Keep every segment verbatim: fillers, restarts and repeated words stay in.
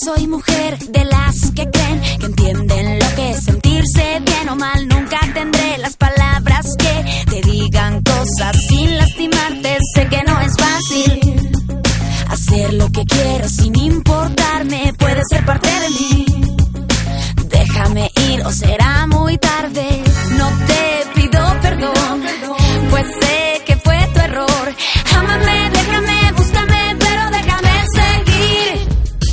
soy mujer de las que creen que entienden lo que es sentirse bien o mal. Nunca tendré las palabras que te digan cosas sin lastimarte. Sé que no es fácil hacer lo que quiero sin importarme. Puede ser parte de mí. Déjame ir o será muy tarde. No te pido perdón, pues sé que fue tu error. Ámame, déjame, búscame, pero déjame seguir.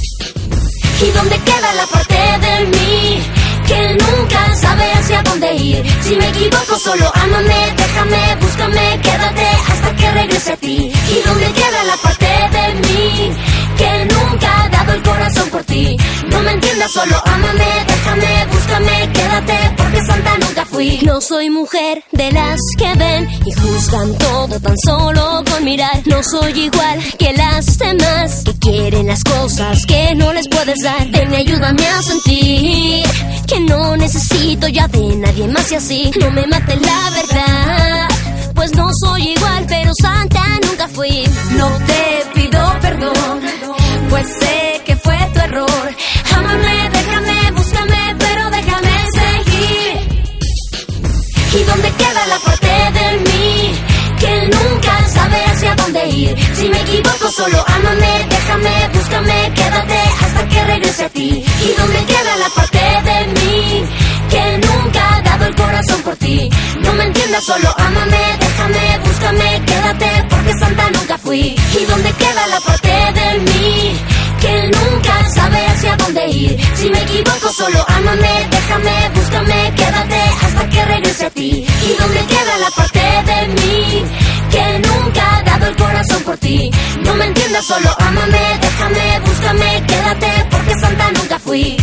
¿Y dónde queda la parte de mí que nunca sabe hacia dónde ir? Si me equivoco, solo ámame, déjame, búscame, quédate hasta que regrese a ti. ¿Y dónde queda la parte de mí que nunca ha dado el corazón por ti? No me entiendas, solo ámame, déjame, búscame, quédate, porque santa nunca fui. No soy mujer de las que ven y juzgan todo tan solo con mirar. No soy igual que las demás que quieren las cosas que no les puedes dar. Ven y ayúdame a sentir que no necesito ya de nadie más y así no me mate la verdad. Pues no soy igual, pero santa nunca fui. No te pido perdón, pues sé que fue tu error. Ámame, déjame, búscame, pero déjame seguir. ¿Y dónde queda la parte de mí que nunca sabe hacia dónde ir? Si me equivoco, solo ámame, déjame, búscame, quédate hasta que regrese a ti. ¿Y dónde queda la parte de mí que nunca ha dado el corazón por ti? No me entiendas, solo ámame, déjame, búscame, quédate, porque santa nunca fui. ¿Y dónde queda la parte de mí que nunca sabe hacia dónde ir? Si me equivoco, solo ámame, déjame, búscame, quédate hasta que regrese a ti. ¿Y dónde queda la parte de mí que nunca ha dado el corazón por ti? No me entiendas, solo ámame, déjame, búscame, quédate, porque santa nunca fui.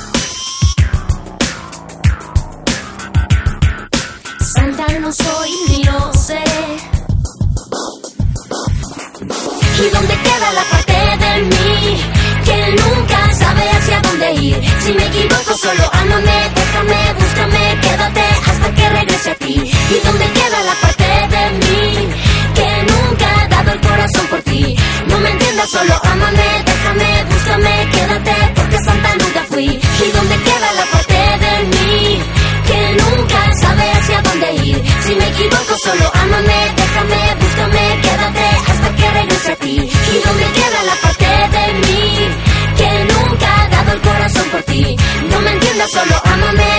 Santa no soy ni lo seré. ¿Y dónde queda la parte de mí que nunca sabe hacia dónde ir? Si me equivoco, solo ámame, déjame, búscame, quédate hasta que regrese a ti. ¿Y dónde queda la parte de mí que nunca ha dado el corazón por ti? No me entiendas, solo ámame, déjame, búscame, quédate, porque santa nunca fui. ¿Y dónde queda la parte de mí que nunca sabe hacia dónde ir? Si me equivoco, solo ámame, déjame, búscame, quédate hasta que regrese a ti. ¿Y dónde queda la parte de mí que nunca ha dado el corazón por ti? No me entiendas, solo ámame,